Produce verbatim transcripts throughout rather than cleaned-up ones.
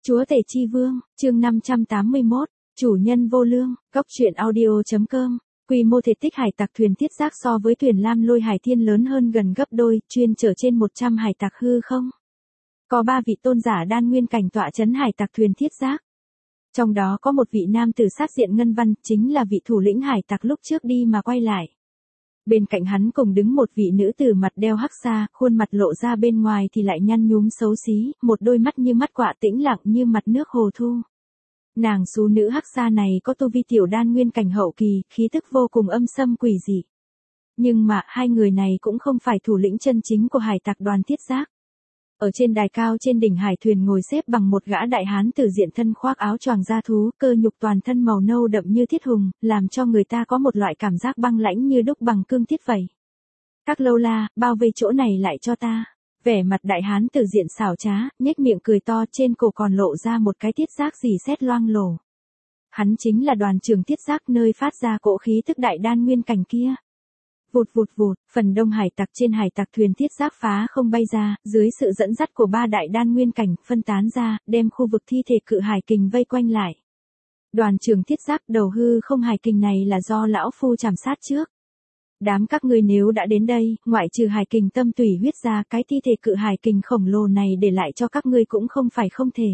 Chúa tể chi vương, chương năm trăm tám mươi mốt, chủ nhân vô lương, góc truyện audio.com. Quy mô thể tích hải tặc thuyền thiết giáp so với thuyền lam lôi hải thiên lớn hơn gần gấp đôi, chuyên chở trên một trăm hải tặc hư không. Có ba vị tôn giả đan nguyên cảnh tọa chấn hải tặc thuyền thiết giáp. Trong đó có một vị nam tử sát diện ngân văn, chính là vị thủ lĩnh hải tặc lúc trước đi mà quay lại. Bên cạnh hắn cùng đứng một vị nữ tử mặt đeo hắc xa, khuôn mặt lộ ra bên ngoài thì lại nhăn nhúm xấu xí, một đôi mắt như mắt quạ tĩnh lặng như mặt nước hồ thu. Nàng xú nữ hắc xa này có tu vi tiểu đan nguyên cảnh hậu kỳ, khí tức vô cùng âm xâm quỷ dị. Nhưng mà hai người này cũng không phải thủ lĩnh chân chính của hải tặc đoàn thiết giáp. Ở trên đài cao trên đỉnh hải thuyền ngồi xếp bằng một gã đại hán tử diện thân khoác áo choàng da thú, cơ nhục toàn thân màu nâu đậm như thiết hùng, làm cho người ta có một loại cảm giác băng lãnh như đúc bằng cương thiết vậy. Các lâu la, bao vây chỗ này lại cho ta. Vẻ mặt đại hán tử diện xảo trá, nhếch miệng cười to, trên cổ còn lộ ra một cái thiết giác rỉ sét loang lổ. Hắn chính là đoàn trưởng thiết giác nơi phát ra cỗ khí tức đại đan nguyên cảnh kia. Vụt vụt vụt, phần đông hải tặc trên hải tặc thuyền thiết giáp phá không bay ra, dưới sự dẫn dắt của ba đại đan nguyên cảnh, phân tán ra, đem khu vực thi thể cự hải kình vây quanh lại. Đoàn trưởng thiết giáp đầu hư không hải kình này là do lão phu chảm sát trước. Đám các ngươi nếu đã đến đây, ngoại trừ hải kình tâm tùy huyết ra, cái thi thể cự hải kình khổng lồ này để lại cho các ngươi cũng không phải không thể.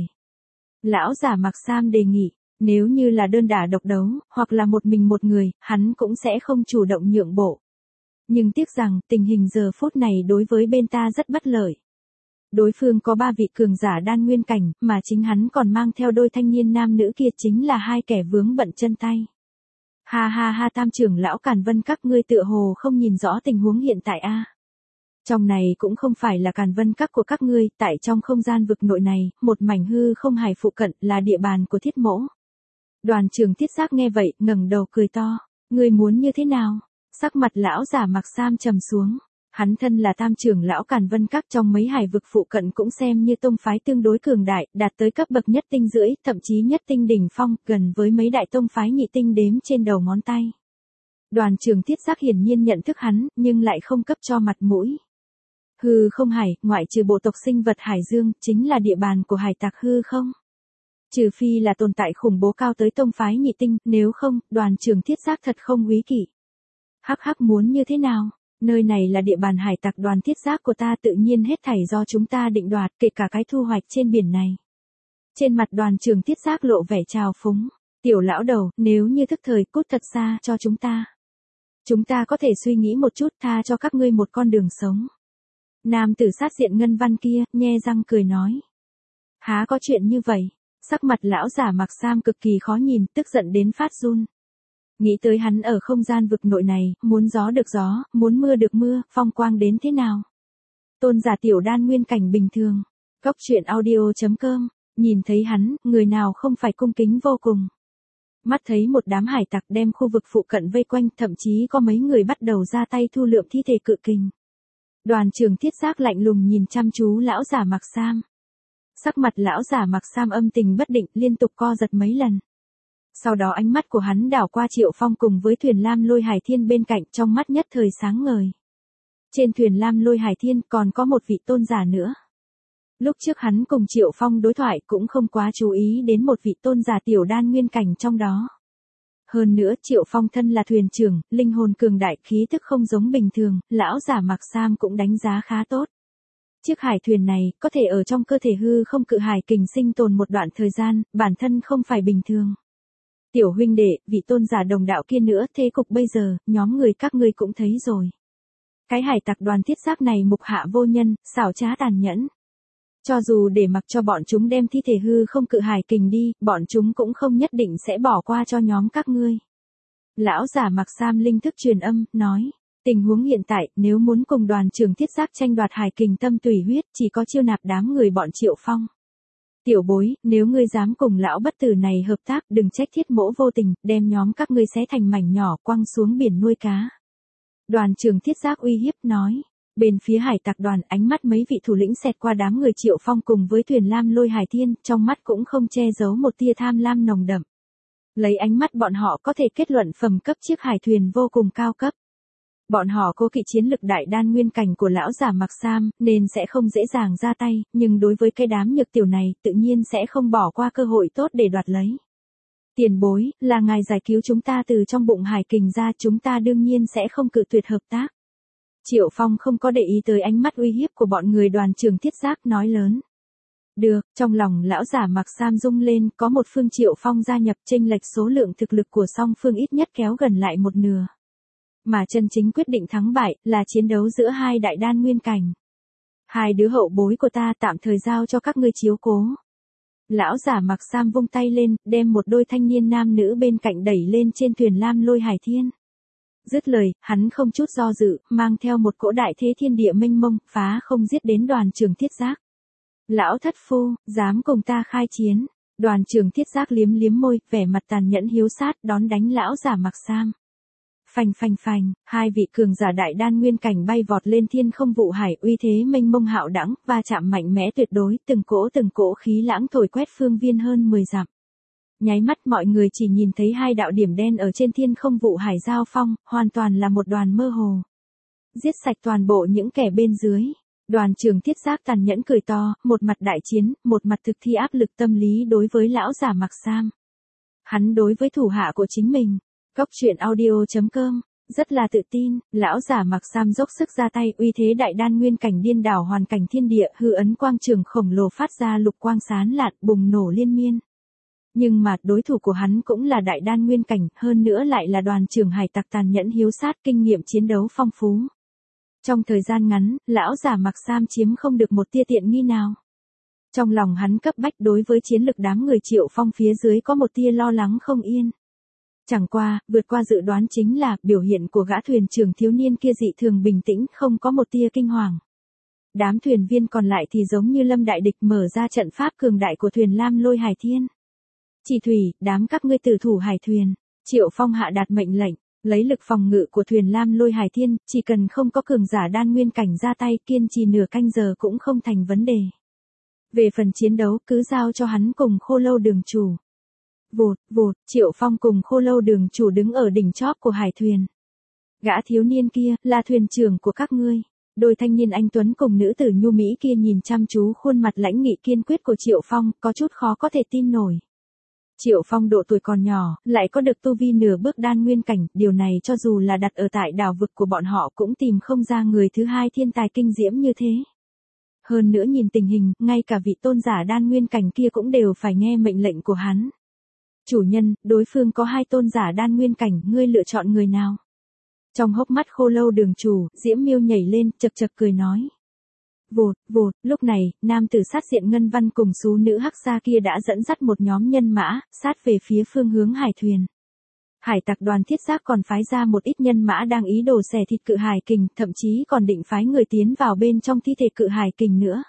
Lão giả mặc sam đề nghị. Nếu như là đơn đả độc đấu, hoặc là một mình một người, hắn cũng sẽ không chủ động nhượng bộ. Nhưng tiếc rằng, tình hình giờ phút này đối với bên ta rất bất lợi. Đối phương có ba vị cường giả đan nguyên cảnh, mà chính hắn còn mang theo đôi thanh niên nam nữ kia chính là hai kẻ vướng bận chân tay. Ha ha ha, tam trưởng lão Càn Vân các ngươi tựa hồ không nhìn rõ tình huống hiện tại a. À. Trong này cũng không phải là Càn Vân các của các ngươi, tại trong không gian vực nội này, một mảnh hư không hải phụ cận là địa bàn của thiết mỗ. Đoàn trưởng thiết giác nghe vậy, ngẩng đầu cười to, ngươi muốn như thế nào? Sắc mặt lão giả mặc sam trầm xuống, hắn thân là tam trưởng lão Càn Vân các trong mấy hải vực phụ cận cũng xem như tông phái tương đối cường đại, đạt tới cấp bậc nhất tinh rưỡi, thậm chí nhất tinh đỉnh phong, gần với mấy đại tông phái nhị tinh đếm trên đầu ngón tay. Đoàn trưởng thiết giác hiển nhiên nhận thức hắn, nhưng lại không cấp cho mặt mũi. Hư không hải, ngoại trừ bộ tộc sinh vật hải dương, chính là địa bàn của hải tặc hư không. Trừ phi là tồn tại khủng bố cao tới tông phái nhị tinh, nếu không, đoàn trưởng thiết giác thật không quý kỷ. Hắc hắc, muốn như thế nào? Nơi này là địa bàn hải tặc đoàn thiết giáp của ta, tự nhiên hết thảy do chúng ta định đoạt, kể cả cái thu hoạch trên biển này. Trên mặt đoàn trưởng thiết giáp lộ vẻ trào phúng. Tiểu lão đầu, nếu như thức thời cút thật xa cho chúng ta. Chúng ta có thể suy nghĩ một chút, tha cho các ngươi một con đường sống. Nam tử sát diện ngân văn kia, nhe răng cười nói. Há có chuyện như vậy? Sắc mặt lão giả mặc sam cực kỳ khó nhìn, tức giận đến phát run. Nghĩ tới hắn ở không gian vực nội này, muốn gió được gió, muốn mưa được mưa, phong quang đến thế nào. Tôn giả tiểu đan nguyên cảnh bình thường. Góc truyện audio.com, nhìn thấy hắn, người nào không phải cung kính vô cùng. Mắt thấy một đám hải tặc đem khu vực phụ cận vây quanh, thậm chí có mấy người bắt đầu ra tay thu lượm thi thể cự kình. Đoàn trưởng thiết giác lạnh lùng nhìn chăm chú lão giả mặc sam. Sắc mặt lão giả mặc sam âm tình bất định, liên tục co giật mấy lần. Sau đó ánh mắt của hắn đảo qua Triệu Phong cùng với thuyền lam lôi hải thiên bên cạnh, trong mắt nhất thời sáng ngời. Trên thuyền lam lôi hải thiên còn có một vị tôn giả nữa. Lúc trước hắn cùng Triệu Phong đối thoại cũng không quá chú ý đến một vị tôn giả tiểu đan nguyên cảnh trong đó. Hơn nữa Triệu Phong thân là thuyền trưởng, linh hồn cường đại, khí thức không giống bình thường, lão giả mặc sam cũng đánh giá khá tốt. Chiếc hải thuyền này, có thể ở trong cơ thể hư không cự hải kình sinh tồn một đoạn thời gian, bản thân không phải bình thường. Tiểu huynh đệ, vị tôn giả đồng đạo kia nữa, thế cục bây giờ, nhóm người các ngươi cũng thấy rồi. Cái hải tặc đoàn thiết giáp này mục hạ vô nhân, xảo trá tàn nhẫn. Cho dù để mặc cho bọn chúng đem thi thể hư không cự hải kình đi, bọn chúng cũng không nhất định sẽ bỏ qua cho nhóm các ngươi. Lão giả mặc sam linh thức truyền âm, nói. Tình huống hiện tại, nếu muốn cùng đoàn trưởng thiết giáp tranh đoạt hải kình tâm tùy huyết, chỉ có chiêu nạp đám người bọn Triệu Phong. Tiểu bối, nếu ngươi dám cùng lão bất tử này hợp tác, đừng trách thiết mỗ vô tình, đem nhóm các ngươi xé thành mảnh nhỏ, quăng xuống biển nuôi cá. Đoàn trưởng thiết giác uy hiếp nói. Bên phía hải tặc đoàn, ánh mắt mấy vị thủ lĩnh xẹt qua đám người Triệu Phong cùng với thuyền lam lôi hải thiên, trong mắt cũng không che giấu một tia tham lam nồng đậm. Lấy ánh mắt bọn họ có thể kết luận phẩm cấp chiếc hải thuyền vô cùng cao cấp. Bọn họ cố kỵ chiến lực đại đan nguyên cảnh của lão giả mặc sam, nên sẽ không dễ dàng ra tay, nhưng đối với cái đám nhược tiểu này, tự nhiên sẽ không bỏ qua cơ hội tốt để đoạt lấy. Tiền bối, là ngài giải cứu chúng ta từ trong bụng hải kình ra, chúng ta đương nhiên sẽ không cự tuyệt hợp tác. Triệu Phong không có để ý tới ánh mắt uy hiếp của bọn người đoàn trường thiết giác, nói lớn. Được, trong lòng lão giả mặc sam rung lên, có một phương Triệu Phong gia nhập, chênh lệch số lượng thực lực của song phương ít nhất kéo gần lại một nửa. Mà chân chính quyết định thắng bại, là chiến đấu giữa hai đại đan nguyên cảnh. Hai đứa hậu bối của ta tạm thời giao cho các ngươi chiếu cố. Lão giả mặc sam vung tay lên, đem một đôi thanh niên nam nữ bên cạnh đẩy lên trên thuyền lam lôi hải thiên. Dứt lời, hắn không chút do dự, mang theo một cỗ đại thế thiên địa mênh mông, phá không giết đến đoàn trường thiết giác. Lão thất phu, dám cùng ta khai chiến. Đoàn trường thiết giác liếm liếm môi, vẻ mặt tàn nhẫn hiếu sát, đón đánh lão giả mặc sam. Phành phành phành, hai vị cường giả đại đan nguyên cảnh bay vọt lên thiên không vụ hải, uy thế mênh mông hạo đẳng, va chạm mạnh mẽ tuyệt đối, từng cỗ từng cỗ khí lãng thổi quét phương viên hơn mười dặm. Nháy mắt mọi người chỉ nhìn thấy hai đạo điểm đen ở trên thiên không vụ hải giao phong, hoàn toàn là một đoàn mơ hồ. Giết sạch toàn bộ những kẻ bên dưới. Đoàn trường thiết giác tàn nhẫn cười to, một mặt đại chiến, một mặt thực thi áp lực tâm lý đối với lão giả mặc sam. Hắn đối với thủ hạ của chính mình. Cốc truyện audio chấm com, rất là tự tin, lão giả mặc sam dốc sức ra tay, uy thế đại đan nguyên cảnh điên đảo hoàn cảnh thiên địa, hư ấn quang trường khổng lồ phát ra lục quang sán lạn, bùng nổ liên miên. Nhưng mà đối thủ của hắn cũng là đại đan nguyên cảnh, hơn nữa lại là đoàn trưởng hải tặc tàn nhẫn hiếu sát, kinh nghiệm chiến đấu phong phú. Trong thời gian ngắn, lão giả mặc sam chiếm không được một tia tiện nghi nào. Trong lòng hắn cấp bách, đối với chiến lực đám người Triệu Phong phía dưới có một tia lo lắng không yên. Chẳng qua, vượt qua dự đoán chính là, biểu hiện của gã thuyền trưởng thiếu niên kia dị thường bình tĩnh, không có một tia kinh hoàng. Đám thuyền viên còn lại thì giống như lâm đại địch mở ra trận pháp cường đại của thuyền lam lôi hải thiên. Chỉ thủy, đám các ngươi tử thủ hải thuyền. Triệu Phong hạ đạt mệnh lệnh, lấy lực phòng ngự của thuyền lam lôi hải thiên, chỉ cần không có cường giả đan nguyên cảnh ra tay, kiên trì nửa canh giờ cũng không thành vấn đề. Về phần chiến đấu, cứ giao cho hắn cùng Khô Lâu đường chủ. Vụt, vụt, Triệu Phong cùng Khô Lâu đường chủ đứng ở đỉnh chóp của hải thuyền. Gã thiếu niên kia, là thuyền trưởng của các ngươi. Đôi thanh niên anh tuấn cùng nữ tử nhu mỹ kia nhìn chăm chú khuôn mặt lãnh nghị kiên quyết của Triệu Phong, có chút khó có thể tin nổi. Triệu Phong độ tuổi còn nhỏ, lại có được tu vi nửa bước đan nguyên cảnh, điều này cho dù là đặt ở tại đảo vực của bọn họ cũng tìm không ra người thứ hai thiên tài kinh diễm như thế. Hơn nữa nhìn tình hình, ngay cả vị tôn giả đan nguyên cảnh kia cũng đều phải nghe mệnh lệnh của hắn. Chủ nhân, đối phương có hai tôn giả đan nguyên cảnh, ngươi lựa chọn người nào? Trong hốc mắt Khô Lâu đường chủ, Diễm Miêu nhảy lên, chật chật cười nói. Vụt, vụt, lúc này, nam tử sát diện ngân văn cùng xú nữ hắc xa kia đã dẫn dắt một nhóm nhân mã, sát về phía phương hướng hải thuyền. Hải tặc đoàn thiết giáp còn phái ra một ít nhân mã đang ý đồ xẻ thịt cự hải kình, thậm chí còn định phái người tiến vào bên trong thi thể cự hải kình nữa.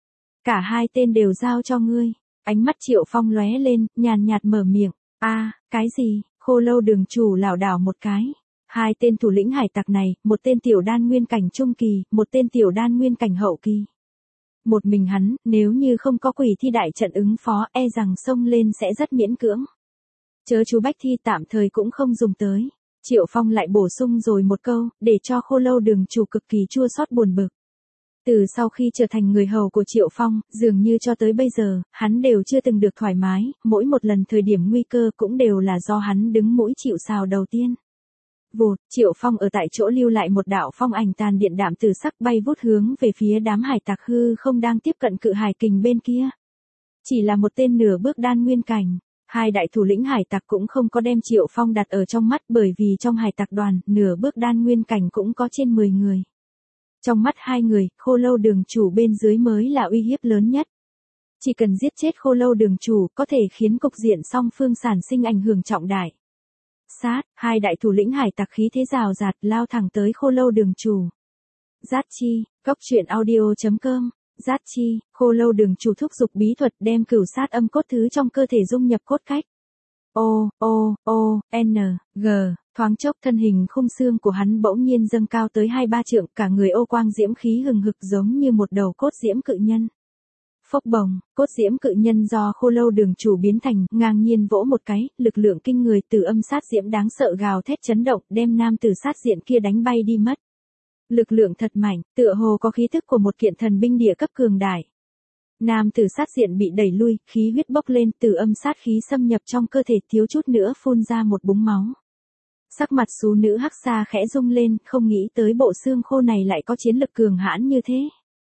Cả hai tên đều giao cho ngươi. Ánh mắt Triệu Phong lóe lên, nhàn nhạt mở miệng. A, cái gì? Khô Lâu đường chủ lảo đảo một cái. Hai tên thủ lĩnh hải tặc này, một tên tiểu đan nguyên cảnh trung kỳ, một tên tiểu đan nguyên cảnh hậu kỳ. Một mình hắn, nếu như không có quỷ thi đại trận ứng phó, e rằng xông lên sẽ rất miễn cưỡng. Chớ chú Bách Thi tạm thời cũng không dùng tới. Triệu Phong lại bổ sung rồi một câu, để cho Khô Lâu đường chủ cực kỳ chua xót buồn bực. Từ sau khi trở thành người hầu của Triệu Phong, dường như cho tới bây giờ, hắn đều chưa từng được thoải mái, mỗi một lần thời điểm nguy cơ cũng đều là do hắn đứng mũi chịu sào đầu tiên. Vụt, Triệu Phong ở tại chỗ lưu lại một đạo phong ảnh tàn điện đạm từ sắc bay vút hướng về phía đám hải tặc hư không đang tiếp cận cự hải kình bên kia. Chỉ là một tên nửa bước đan nguyên cảnh, hai đại thủ lĩnh hải tặc cũng không có đem Triệu Phong đặt ở trong mắt, bởi vì trong hải tặc đoàn, nửa bước đan nguyên cảnh cũng có trên mười người. Trong mắt hai người, Khô Lâu đường chủ bên dưới mới là uy hiếp lớn nhất. Chỉ cần giết chết Khô Lâu đường chủ, có thể khiến cục diện song phương sản sinh ảnh hưởng trọng đại. Sát, hai đại thủ lĩnh hải tặc khí thế rào rạt lao thẳng tới Khô Lâu đường chủ. Giác chi, cốc truyện audio chấm com, giác chi, Khô Lâu đường chủ thúc giục bí thuật đem cửu sát âm cốt thứ trong cơ thể dung nhập cốt cách. O, O, O, N, G, thoáng chốc thân hình khung xương của hắn bỗng nhiên dâng cao tới hai ba trượng, cả người ô quang diễm khí hừng hực giống như một đầu cốt diễm cự nhân. Phốc bồng, cốt diễm cự nhân do khô lâu đường chủ biến thành, ngang nhiên vỗ một cái, lực lượng kinh người từ âm sát diễm đáng sợ gào thét chấn động, đem nam tử sát diện kia đánh bay đi mất. Lực lượng thật mạnh, tựa hồ có khí thức của một kiện thần binh địa cấp cường đại. Nam tử sát diện bị đẩy lui, khí huyết bốc lên, từ âm sát khí xâm nhập trong cơ thể, thiếu chút nữa phun ra một búng máu. Sắc mặt xú nữ hắc xa khẽ rung lên, không nghĩ tới bộ xương khô này lại có chiến lực cường hãn như thế.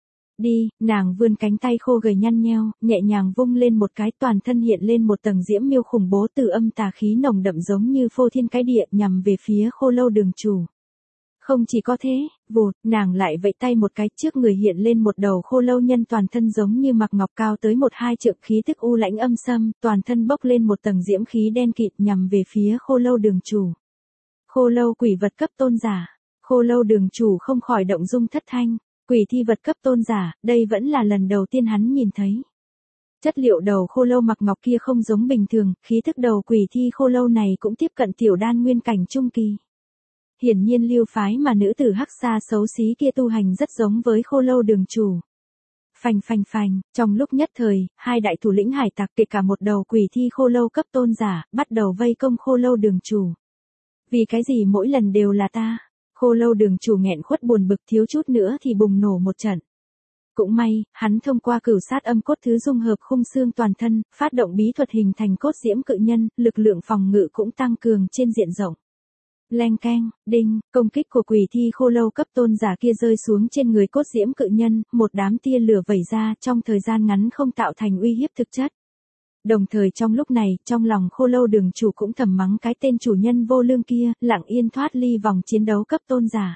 Đi, nàng vươn cánh tay khô gầy nhăn nheo, nhẹ nhàng vung lên một cái, toàn thân hiện lên một tầng diễm miêu khủng bố, từ âm tà khí nồng đậm giống như phô thiên cái địa, nhằm về phía khô lâu đường chủ. Không chỉ có thế, vụt, nàng lại vẫy tay một cái, trước người hiện lên một đầu khô lâu nhân toàn thân giống như mặc ngọc, cao tới một hai trượng, khí tức u lãnh âm xâm, toàn thân bốc lên một tầng diễm khí đen kịt, nhằm về phía khô lâu đường chủ. Khô lâu quỷ vật cấp tôn giả. Khô lâu đường chủ không khỏi động dung thất thanh. Quỷ thi vật cấp tôn giả, đây vẫn là lần đầu tiên hắn nhìn thấy. Chất liệu đầu khô lâu mặc ngọc kia không giống bình thường, khí thức đầu quỷ thi khô lâu này cũng tiếp cận tiểu đan nguyên cảnh trung kỳ. Hiển nhiên lưu phái mà nữ tử hắc xa xấu xí kia tu hành rất giống với khô lâu đường chủ. Phành phành phành, trong lúc nhất thời, hai đại thủ lĩnh hải tặc kể cả một đầu quỷ thi khô lâu cấp tôn giả, bắt đầu vây công khô lâu đường chủ. Vì cái gì mỗi lần đều là ta? Khô lâu đường chủ nghẹn khuất buồn bực, thiếu chút nữa thì bùng nổ một trận. Cũng may, hắn thông qua cửu sát âm cốt thứ dung hợp khung xương toàn thân, phát động bí thuật hình thành cốt diễm cự nhân, lực lượng phòng ngự cũng tăng cường trên diện rộng. Leng keng, đinh, công kích của quỷ thi khô lâu cấp tôn giả kia rơi xuống trên người cốt diễm cự nhân, một đám tia lửa vẩy ra, trong thời gian ngắn không tạo thành uy hiếp thực chất. Đồng thời trong lúc này, trong lòng khô lâu đường chủ cũng thầm mắng cái tên chủ nhân vô lương kia, lặng yên thoát ly vòng chiến đấu cấp tôn giả.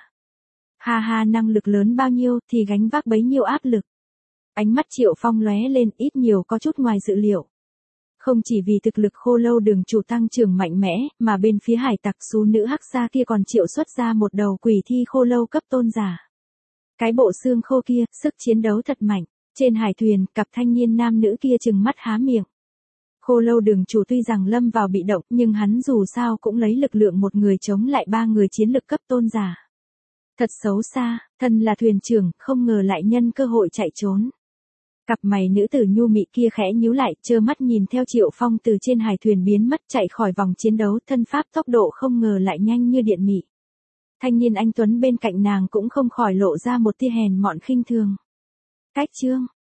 Ha ha, năng lực lớn bao nhiêu thì gánh vác bấy nhiêu áp lực. Ánh mắt Triệu Phong lóe lên, ít nhiều có chút ngoài dự liệu. Không chỉ vì thực lực khô lâu đường chủ tăng trưởng mạnh mẽ, mà bên phía hải tặc xú nữ hắc xa kia còn triệu xuất ra một đầu quỷ thi khô lâu cấp tôn giả. Cái bộ xương khô kia, sức chiến đấu thật mạnh. Trên hải thuyền, cặp thanh niên nam nữ kia trừng mắt há miệng. Khô lâu đường chủ tuy rằng lâm vào bị động, nhưng hắn dù sao cũng lấy lực lượng một người chống lại ba người chiến lực cấp tôn giả. Thật xấu xa, thân là thuyền trưởng, không ngờ lại nhân cơ hội chạy trốn. Cặp mày nữ tử nhu mị kia khẽ nhíu lại, trơ mắt nhìn theo Triệu Phong từ trên hải thuyền biến mất, chạy khỏi vòng chiến đấu, thân pháp tốc độ không ngờ lại nhanh như điện mị. Thanh niên anh tuấn bên cạnh nàng cũng không khỏi lộ ra một tia hèn mọn khinh thường. Cách chương